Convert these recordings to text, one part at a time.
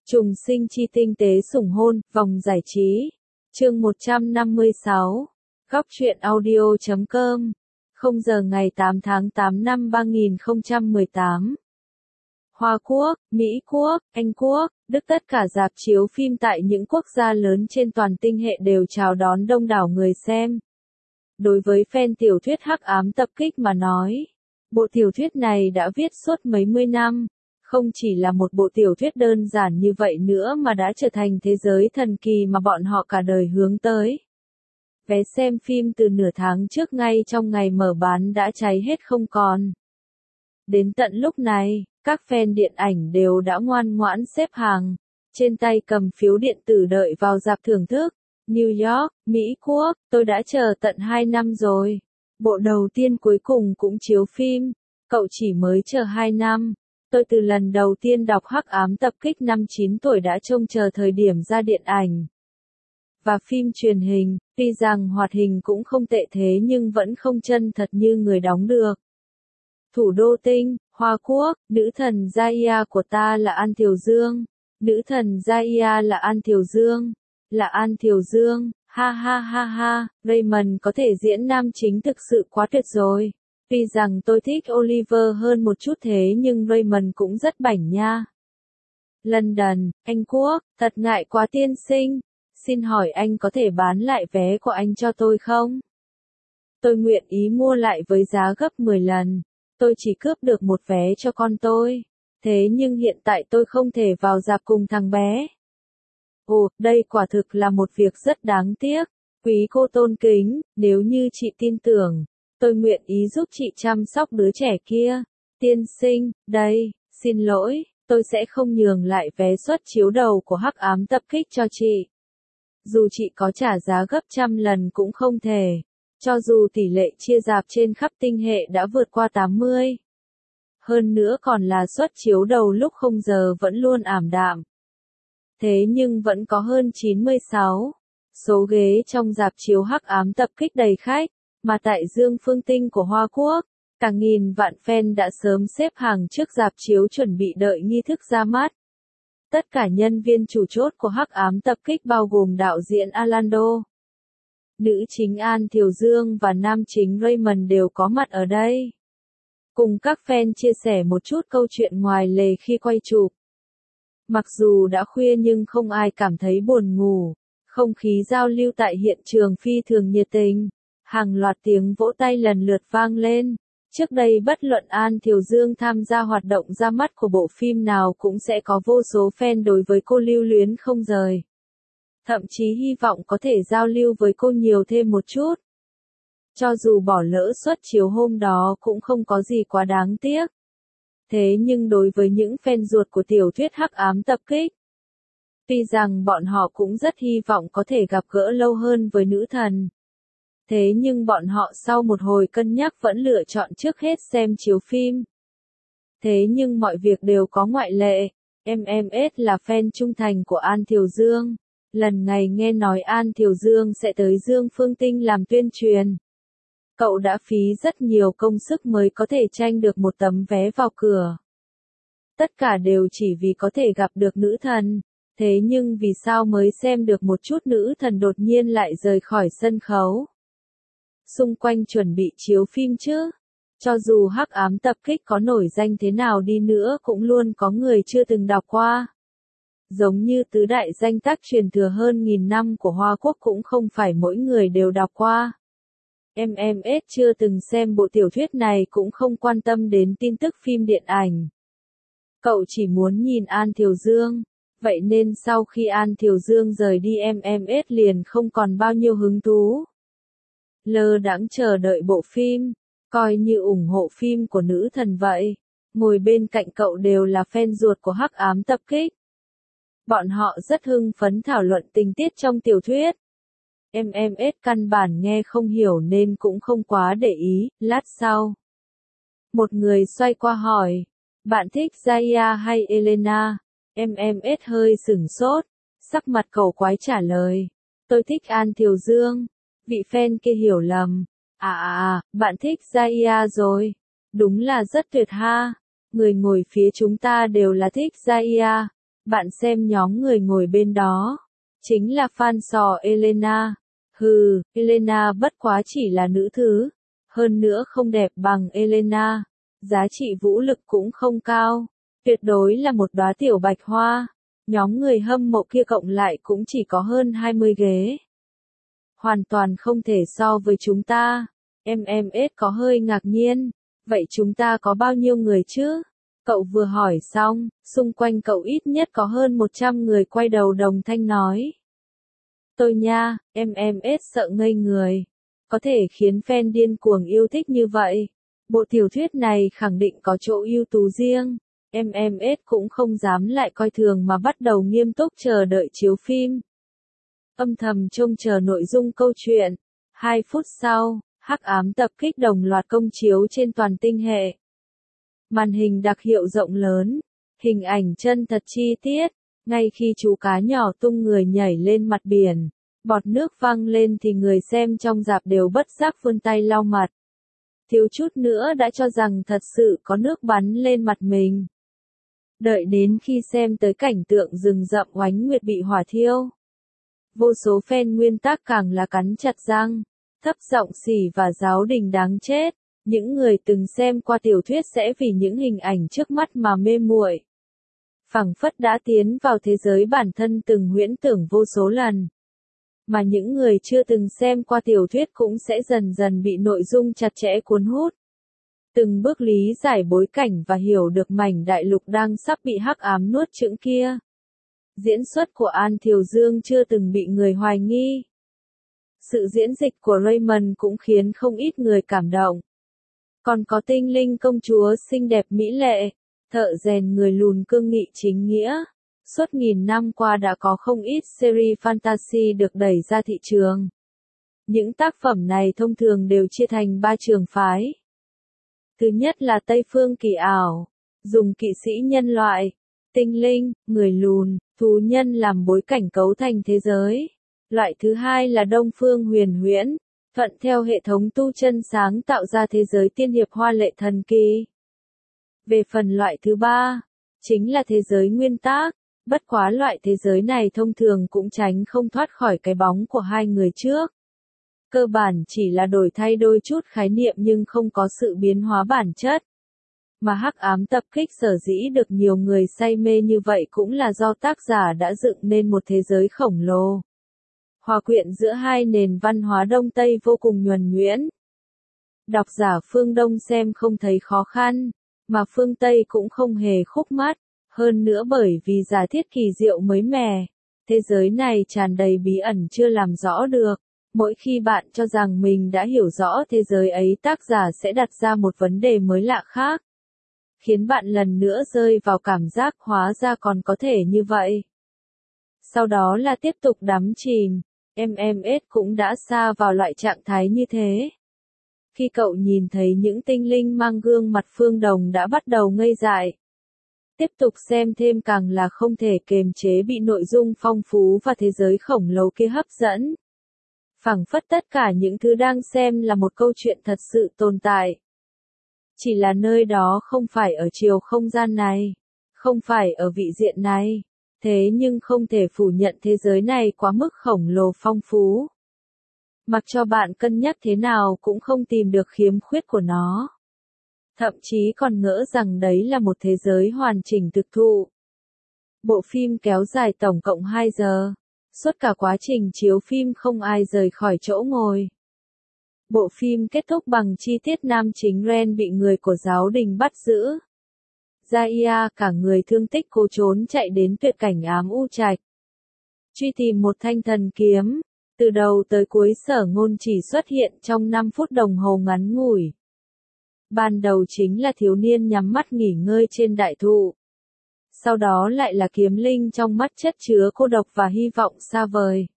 Trùng sinh chi tinh tế sủng hôn, vòng giải trí. Chương 156. Góc truyện audio.com. 0 giờ ngày 8 tháng 8 năm 3018. Hoa Quốc, Mỹ Quốc, Anh Quốc, Đức, tất cả rạp chiếu phim tại những quốc gia lớn trên toàn tinh hệ đều chào đón đông đảo người xem. Đối với fan tiểu thuyết Hắc Ám Tập Kích mà nói, bộ tiểu thuyết này đã viết suốt mấy mươi năm, không chỉ là một bộ tiểu thuyết đơn giản như vậy nữa mà đã trở thành thế giới thần kỳ mà bọn họ cả đời hướng tới. Vé xem phim từ nửa tháng trước ngay trong ngày mở bán đã cháy hết không còn. Đến tận lúc này, các fan điện ảnh đều đã ngoan ngoãn xếp hàng, trên tay cầm phiếu điện tử đợi vào rạp thưởng thức. New York, Mỹ Quốc, tôi đã chờ tận 2 năm rồi. Bộ đầu tiên cuối cùng cũng chiếu phim, cậu chỉ mới chờ 2 năm. Tôi từ lần đầu tiên đọc Hắc Ám Tập Kích năm 9 tuổi đã trông chờ thời điểm ra điện ảnh. Và phim truyền hình, tuy rằng hoạt hình cũng không tệ thế nhưng vẫn không chân thật như người đóng được. Thủ đô tinh, Hoa Quốc, nữ thần Jaya của ta là An Thiều Dương. Nữ thần Jaya là An Thiều Dương. Là An Thiều Dương, ha ha ha ha, Raymond có thể diễn nam chính thực sự quá tuyệt rồi. Tuy rằng tôi thích Oliver hơn một chút thế nhưng Raymond cũng rất bảnh nha. London, Anh Quốc, thật ngại quá tiên sinh. Xin hỏi anh có thể bán lại vé của anh cho tôi không? Tôi nguyện ý mua lại với giá gấp 10 lần. Tôi chỉ cướp được một vé cho con tôi. Thế nhưng hiện tại tôi không thể vào rạp cùng thằng bé. Ồ, đây quả thực là một việc rất đáng tiếc. Quý cô tôn kính, nếu như chị tin tưởng, tôi nguyện ý giúp chị chăm sóc đứa trẻ kia. Tiên sinh, đây, xin lỗi, tôi sẽ không nhường lại vé suất chiếu đầu của Hắc Ám Tập Kích cho chị. Dù chị có trả giá gấp trăm lần cũng không thể. Cho dù tỷ lệ chia rạp trên khắp tinh hệ đã vượt qua 80. Hơn nữa còn là suất chiếu đầu lúc 0 giờ vẫn luôn ảm đạm. Thế nhưng vẫn có hơn 96 số ghế trong rạp chiếu Hắc Ám Tập Kích đầy khách, mà tại Dương Phương Tinh của Hoa Quốc, cả nghìn vạn fan đã sớm xếp hàng trước rạp chiếu chuẩn bị đợi nghi thức ra mắt. Tất cả nhân viên chủ chốt của Hắc Ám Tập Kích bao gồm đạo diễn Orlando, nữ chính An Thiều Dương và nam chính Raymond đều có mặt ở đây. Cùng các fan chia sẻ một chút câu chuyện ngoài lề khi quay chụp. Mặc dù đã khuya nhưng không ai cảm thấy buồn ngủ, không khí giao lưu tại hiện trường phi thường nhiệt tình, hàng loạt tiếng vỗ tay lần lượt vang lên. Trước đây bất luận An Thiều Dương tham gia hoạt động ra mắt của bộ phim nào cũng sẽ có vô số fan đối với cô lưu luyến không rời. Thậm chí hy vọng có thể giao lưu với cô nhiều thêm một chút. Cho dù bỏ lỡ suất chiếu hôm đó cũng không có gì quá đáng tiếc. Thế nhưng đối với những fan ruột của tiểu thuyết Hắc Ám Tập Kích, tuy rằng bọn họ cũng rất hy vọng có thể gặp gỡ lâu hơn với nữ thần. Thế nhưng bọn họ sau một hồi cân nhắc vẫn lựa chọn trước hết xem chiếu phim. Thế nhưng mọi việc đều có ngoại lệ. MMS là fan trung thành của An Thiều Dương. Lần này nghe nói An Thiều Dương sẽ tới Dương Phương Tinh làm tuyên truyền. Cậu đã phí rất nhiều công sức mới có thể tranh được một tấm vé vào cửa. Tất cả đều chỉ vì có thể gặp được nữ thần. Thế nhưng vì sao mới xem được một chút nữ thần đột nhiên lại rời khỏi sân khấu? Xung quanh chuẩn bị chiếu phim chứ? Cho dù Hắc Ám Tập Kích có nổi danh thế nào đi nữa cũng luôn có người chưa từng đọc qua. Giống như tứ đại danh tác truyền thừa hơn 1000 năm của Hoa Quốc cũng không phải mỗi người đều đọc qua. MMS chưa từng xem bộ tiểu thuyết này cũng không quan tâm đến tin tức phim điện ảnh. Cậu chỉ muốn nhìn An Thiều Dương. Vậy nên sau khi An Thiều Dương rời đi MMS liền không còn bao nhiêu hứng thú. Lơ đãng chờ đợi bộ phim, coi như ủng hộ phim của nữ thần vậy. Ngồi bên cạnh cậu đều là fan ruột của Hắc Ám Tập Kích. Bọn họ rất hưng phấn thảo luận tình tiết trong tiểu thuyết. MMS căn bản nghe không hiểu nên cũng không quá để ý. Lát sau, một người xoay qua hỏi, bạn thích Jaya hay Elena? MMS hơi sửng sốt, sắc mặt cầu quái trả lời, tôi thích An Thiều Dương. Vị fan kia hiểu lầm, bạn thích Jaya rồi, đúng là rất tuyệt ha, người ngồi phía chúng ta đều là thích Jaya. Bạn xem nhóm người ngồi bên đó. Chính là fan sò Elena. Hừ, Elena bất quá chỉ là nữ thứ. Hơn nữa không đẹp bằng Elena. Giá trị vũ lực cũng không cao. Tuyệt đối là một đóa tiểu bạch hoa. Nhóm người hâm mộ kia cộng lại cũng chỉ có hơn 20 ghế. Hoàn toàn không thể so với chúng ta. MMS có hơi ngạc nhiên. Vậy chúng ta có bao nhiêu người chứ? Cậu vừa hỏi xong, xung quanh cậu ít nhất có hơn 100 người quay đầu đồng thanh nói. Tôi nha, MMS sợ ngây người. Có thể khiến fan điên cuồng yêu thích như vậy. Bộ tiểu thuyết này khẳng định có chỗ ưu tú riêng. MMS cũng không dám lại coi thường mà bắt đầu nghiêm túc chờ đợi chiếu phim. Âm thầm trông chờ nội dung câu chuyện. 2 phút sau, hắc ám tập kích đồng loạt công chiếu trên toàn tinh hệ. Màn hình đặc hiệu rộng lớn, hình ảnh chân thật chi tiết, ngay khi chú cá nhỏ tung người nhảy lên mặt biển, bọt nước văng lên thì người xem trong rạp đều bất giác vươn tay lau mặt. Thiếu chút nữa đã cho rằng thật sự có nước bắn lên mặt mình. Đợi đến khi xem tới cảnh tượng rừng rậm oánh nguyệt bị hỏa thiêu. Vô số fan nguyên tác càng là cắn chặt răng, thấp giọng xỉ và giáo đình đáng chết. Những người từng xem qua tiểu thuyết sẽ vì những hình ảnh trước mắt mà mê muội. Phảng phất đã tiến vào thế giới bản thân từng huyễn tưởng vô số lần. Mà những người chưa từng xem qua tiểu thuyết cũng sẽ dần dần bị nội dung chặt chẽ cuốn hút. Từng bước lý giải bối cảnh và hiểu được mảnh đại lục đang sắp bị hắc ám nuốt chửng kia. Diễn xuất của An Thiều Dương chưa từng bị người hoài nghi. Sự diễn dịch của Raymond cũng khiến không ít người cảm động. Còn có tinh linh công chúa xinh đẹp mỹ lệ, thợ rèn người lùn cương nghị chính nghĩa. Suốt nghìn năm qua đã có không ít series fantasy được đẩy ra thị trường. Những tác phẩm này thông thường đều chia thành 3 trường phái. Thứ nhất là Tây phương kỳ ảo, dùng kỵ sĩ nhân loại, tinh linh, người lùn, thú nhân làm bối cảnh cấu thành thế giới. Loại thứ hai là Đông phương huyền huyễn, thuận theo hệ thống tu chân sáng tạo ra thế giới tiên hiệp hoa lệ thần kỳ. Về phần loại thứ ba, chính là thế giới nguyên tác, bất quá loại thế giới này thông thường cũng tránh không thoát khỏi cái bóng của hai người trước. Cơ bản chỉ là đổi thay đôi chút khái niệm nhưng không có sự biến hóa bản chất. Mà hắc ám tập kích sở dĩ được nhiều người say mê như vậy cũng là do tác giả đã dựng nên một thế giới khổng lồ. Hòa quyện giữa hai nền văn hóa Đông Tây vô cùng nhuần nhuyễn. Độc giả phương Đông xem không thấy khó khăn, mà phương Tây cũng không hề khúc mắc, hơn nữa bởi vì giả thiết kỳ diệu mới mẻ. Thế giới này tràn đầy bí ẩn chưa làm rõ được. Mỗi khi bạn cho rằng mình đã hiểu rõ thế giới ấy, tác giả sẽ đặt ra một vấn đề mới lạ khác, khiến bạn lần nữa rơi vào cảm giác hóa ra còn có thể như vậy. Sau đó là tiếp tục đắm chìm. MMS cũng đã xa vào loại trạng thái như thế. Khi cậu nhìn thấy những tinh linh mang gương mặt phương Đồng đã bắt đầu ngây dại. Tiếp tục xem thêm càng là không thể kềm chế bị nội dung phong phú và thế giới khổng lồ kia hấp dẫn. Phảng phất tất cả những thứ đang xem là một câu chuyện thật sự tồn tại. Chỉ là nơi đó không phải ở chiều không gian này, không phải ở vị diện này. Thế nhưng không thể phủ nhận thế giới này quá mức khổng lồ phong phú. Mặc cho bạn cân nhắc thế nào cũng không tìm được khiếm khuyết của nó. Thậm chí còn ngỡ rằng đấy là một thế giới hoàn chỉnh thực thụ. Bộ phim kéo dài tổng cộng 2 giờ. Suốt cả quá trình chiếu phim không ai rời khỏi chỗ ngồi. Bộ phim kết thúc bằng chi tiết nam chính Ren bị người của giáo đình bắt giữ. Zaya cả người thương tích cố trốn chạy đến tuyệt cảnh ám u trạch. Truy tìm một thanh thần kiếm, từ đầu tới cuối Sở Ngôn chỉ xuất hiện trong 5 phút đồng hồ ngắn ngủi. Ban đầu chính là thiếu niên nhắm mắt nghỉ ngơi trên đại thụ. Sau đó lại là kiếm linh trong mắt chất chứa cô độc và hy vọng xa vời.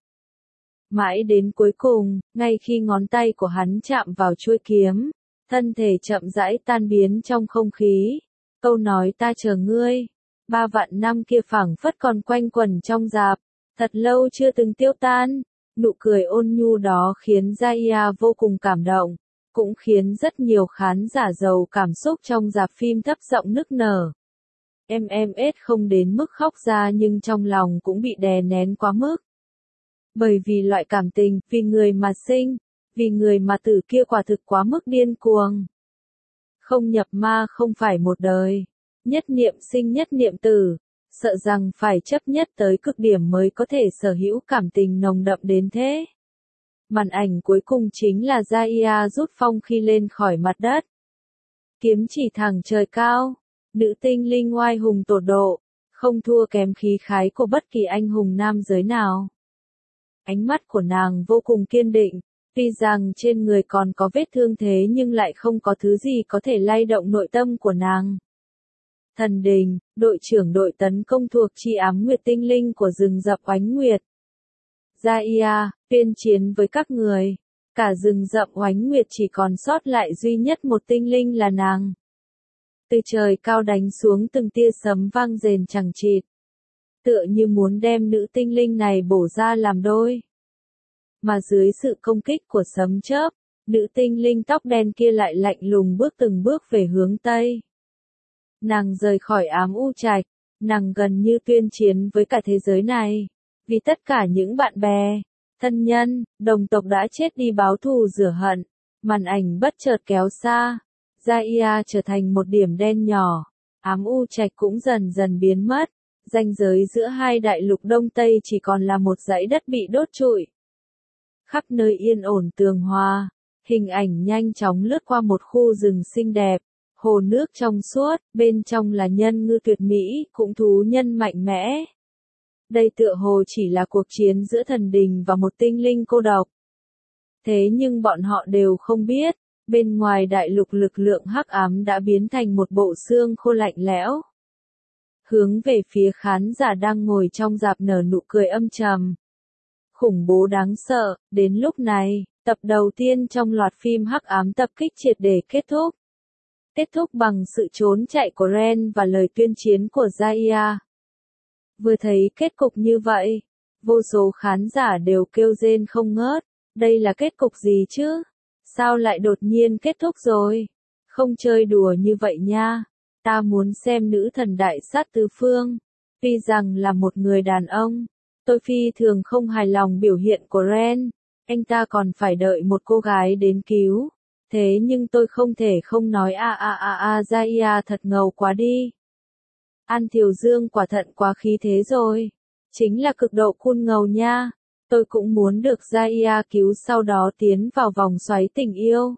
Mãi đến cuối cùng, ngay khi ngón tay của hắn chạm vào chuôi kiếm, thân thể chậm rãi tan biến trong không khí. Câu nói ta chờ ngươi, 3 vạn năm kia phảng phất còn quanh quẩn trong rạp, thật lâu chưa từng tiêu tan. Nụ cười ôn nhu đó khiến Zaya vô cùng cảm động, cũng khiến rất nhiều khán giả giàu cảm xúc trong rạp phim thấp giọng nức nở. MMS không đến mức khóc ra nhưng trong lòng cũng bị đè nén quá mức. Bởi vì loại cảm tình, vì người mà sinh, vì người mà tử kia quả thực quá mức điên cuồng. Không nhập ma không phải một đời, nhất niệm sinh nhất niệm tử, sợ rằng phải chấp nhất tới cực điểm mới có thể sở hữu cảm tình nồng đậm đến thế. Màn ảnh cuối cùng chính là Gaia rút phong khi lên khỏi mặt đất. Kiếm chỉ thẳng trời cao, nữ tinh linh oai hùng tột độ, không thua kém khí khái của bất kỳ anh hùng nam giới nào. Ánh mắt của nàng vô cùng kiên định, tuy rằng trên người còn có vết thương thế nhưng lại không có thứ gì có thể lay động nội tâm của nàng. Thần Đình, đội trưởng đội tấn công thuộc chi ám nguyệt tinh linh của rừng rậm Oánh Nguyệt. Gaia, tuyên chiến với các người. Cả rừng rậm Oánh Nguyệt chỉ còn sót lại duy nhất một tinh linh là nàng. Từ trời cao đánh xuống từng tia sấm vang rền chằng chịt. Tựa như muốn đem nữ tinh linh này bổ ra làm đôi. Mà dưới sự công kích của sấm chớp, nữ tinh linh tóc đen kia lại lạnh lùng bước từng bước về hướng Tây. Nàng rời khỏi ám u trạch, nàng gần như tuyên chiến với cả thế giới này. Vì tất cả những bạn bè, thân nhân, đồng tộc đã chết đi báo thù rửa hận, màn ảnh bất chợt kéo xa. Gaia trở thành một điểm đen nhỏ, ám u trạch cũng dần dần biến mất, ranh giới giữa hai đại lục Đông Tây chỉ còn là một dãy đất bị đốt trụi. Khắp nơi yên ổn tường hòa, hình ảnh nhanh chóng lướt qua một khu rừng xinh đẹp, hồ nước trong suốt, bên trong là nhân ngư tuyệt mỹ, cũng thú nhân mạnh mẽ. Đây tựa hồ chỉ là cuộc chiến giữa thần đình và một tinh linh cô độc. Thế nhưng bọn họ đều không biết, bên ngoài đại lục lực lượng hắc ám đã biến thành một bộ xương khô lạnh lẽo. Hướng về phía khán giả đang ngồi trong rạp nở nụ cười âm trầm. Khủng bố đáng sợ, đến lúc này, tập đầu tiên trong loạt phim hắc ám tập kích triệt để kết thúc. Kết thúc bằng sự trốn chạy của Ren và lời tuyên chiến của Gaia. Vừa thấy kết cục như vậy, vô số khán giả đều kêu rên không ngớt, đây là kết cục gì chứ? Sao lại đột nhiên kết thúc rồi? Không chơi đùa như vậy nha, ta muốn xem nữ thần đại sát tứ phương. Tuy rằng là một người đàn ông, tôi phi thường không hài lòng biểu hiện của Ren, anh ta còn phải đợi một cô gái đến cứu. Thế nhưng tôi không thể không nói Gaia thật ngầu quá đi. An Thiều Dương quả thận quá khí thế rồi. Chính là cực độ cool ngầu nha. Tôi cũng muốn được Gaia cứu sau đó tiến vào vòng xoáy tình yêu.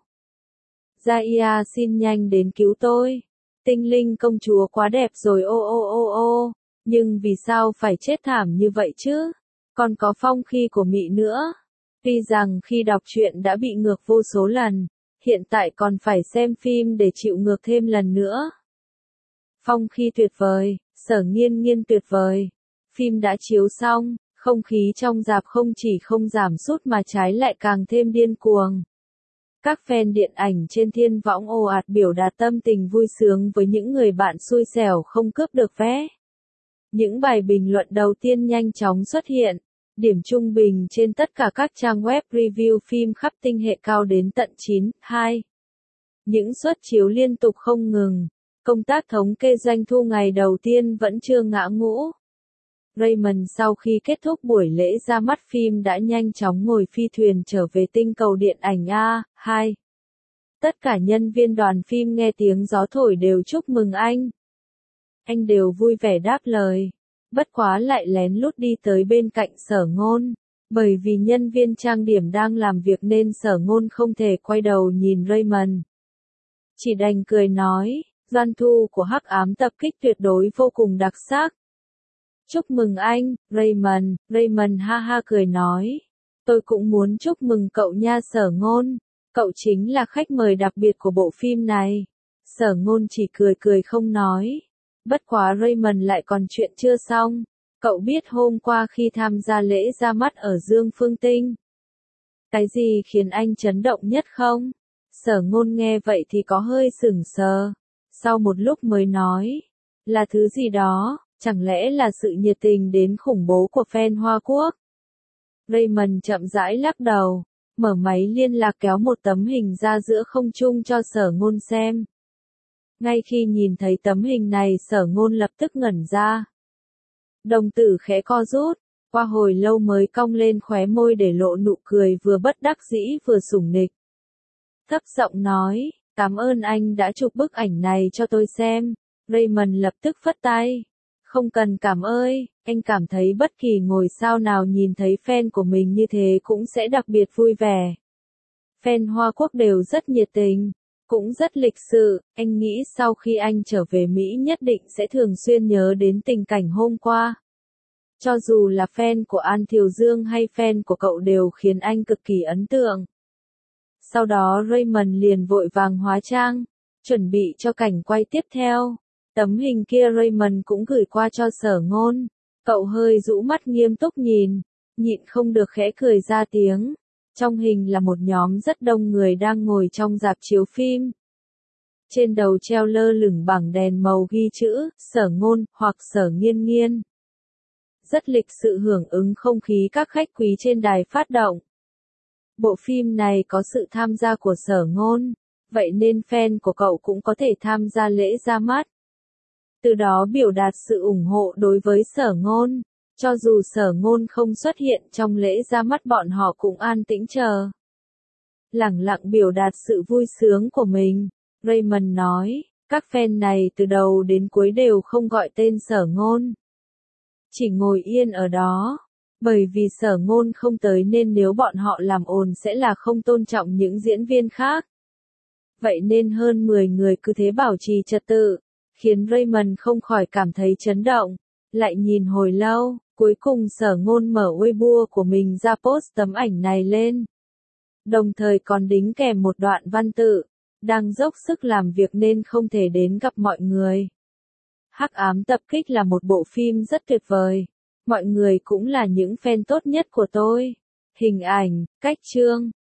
Gaia xin nhanh đến cứu tôi. Tinh linh công chúa quá đẹp rồi ô. Nhưng vì sao phải chết thảm như vậy chứ? Còn có phong khi của Mị nữa. Tuy rằng khi đọc truyện đã bị ngược vô số lần, hiện tại còn phải xem phim để chịu ngược thêm lần nữa. Phong khi tuyệt vời, Sở Nghiên Nghiên tuyệt vời. Phim đã chiếu xong, không khí trong rạp không chỉ không giảm sút mà trái lại càng thêm điên cuồng. Các fan điện ảnh trên thiên võng ồ ạt biểu đạt tâm tình vui sướng với những người bạn xui xẻo không cướp được vé. Những bài bình luận đầu tiên nhanh chóng xuất hiện. Điểm trung bình trên tất cả các trang web review phim khắp tinh hệ cao đến tận 9.2. Những suất chiếu liên tục không ngừng. Công tác thống kê doanh thu ngày đầu tiên vẫn chưa ngã ngũ. Raymond sau khi kết thúc buổi lễ ra mắt phim đã nhanh chóng ngồi phi thuyền trở về tinh cầu điện ảnh A2. Tất cả nhân viên đoàn phim nghe tiếng gió thổi đều chúc mừng anh. Anh đều vui vẻ đáp lời. Bất quá lại lén lút đi tới bên cạnh Sở Ngôn. Bởi vì nhân viên trang điểm đang làm việc nên Sở Ngôn không thể quay đầu nhìn Raymond. Chỉ đành cười nói, doanh thu của hắc ám tập kích tuyệt đối vô cùng đặc sắc. Chúc mừng anh, Raymond. Raymond ha ha cười nói. Tôi cũng muốn chúc mừng cậu nha Sở Ngôn. Cậu chính là khách mời đặc biệt của bộ phim này. Sở Ngôn chỉ cười cười không nói. Bất quá Raymond lại còn chuyện chưa xong. Cậu biết hôm qua khi tham gia lễ ra mắt ở Dương Phương Tinh, cái gì khiến anh chấn động nhất không? Sở Ngôn nghe vậy thì có hơi sửng sờ. Sau một lúc mới nói. Là thứ gì đó, chẳng lẽ là sự nhiệt tình đến khủng bố của fan Hoa Quốc? Raymond chậm rãi lắc đầu. Mở máy liên lạc kéo một tấm hình ra giữa không trung cho Sở Ngôn xem. Ngay khi nhìn thấy tấm hình này Sở Ngôn lập tức ngẩn ra. Đồng tử khẽ co rút, qua hồi lâu mới cong lên khóe môi để lộ nụ cười vừa bất đắc dĩ vừa sủng nịch. Thấp giọng nói, cảm ơn anh đã chụp bức ảnh này cho tôi xem. Raymond lập tức phất tay. Không cần cảm ơn, anh cảm thấy bất kỳ ngôi sao nào nhìn thấy fan của mình như thế cũng sẽ đặc biệt vui vẻ. Fan Hoa Quốc đều rất nhiệt tình, cũng rất lịch sự, anh nghĩ sau khi anh trở về Mỹ nhất định sẽ thường xuyên nhớ đến tình cảnh hôm qua. Cho dù là fan của An Thiều Dương hay fan của cậu đều khiến anh cực kỳ ấn tượng. Sau đó Raymond liền vội vàng hóa trang, chuẩn bị cho cảnh quay tiếp theo. Tấm hình kia Raymond cũng gửi qua cho Sở Ngôn. Cậu hơi rũ mắt nghiêm túc nhìn, nhịn không được khẽ cười ra tiếng. Trong hình là một nhóm rất đông người đang ngồi trong rạp chiếu phim. Trên đầu treo lơ lửng bảng đèn màu ghi chữ Sở Ngôn hoặc Sở Nghiên Nghiên. Rất lịch sự hưởng ứng không khí các khách quý trên đài phát động. Bộ phim này có sự tham gia của Sở Ngôn, vậy nên fan của cậu cũng có thể tham gia lễ ra mắt. Từ đó biểu đạt sự ủng hộ đối với Sở Ngôn, cho dù Sở Ngôn không xuất hiện trong lễ ra mắt bọn họ cũng an tĩnh chờ. Lẳng lặng biểu đạt sự vui sướng của mình, Raymond nói, các fan này từ đầu đến cuối đều không gọi tên Sở Ngôn. Chỉ ngồi yên ở đó, bởi vì Sở Ngôn không tới nên nếu bọn họ làm ồn sẽ là không tôn trọng những diễn viên khác. Vậy nên hơn 10 người cứ thế bảo trì trật tự, khiến Raymond không khỏi cảm thấy chấn động, lại nhìn hồi lâu, cuối cùng Sở Ngôn mở Weibo của mình ra post tấm ảnh này lên. Đồng thời còn đính kèm một đoạn văn tự, đang dốc sức làm việc nên không thể đến gặp mọi người. Hắc Ám Tập Kích là một bộ phim rất tuyệt vời. Mọi người cũng là những fan tốt nhất của tôi. Hình ảnh, cách chương,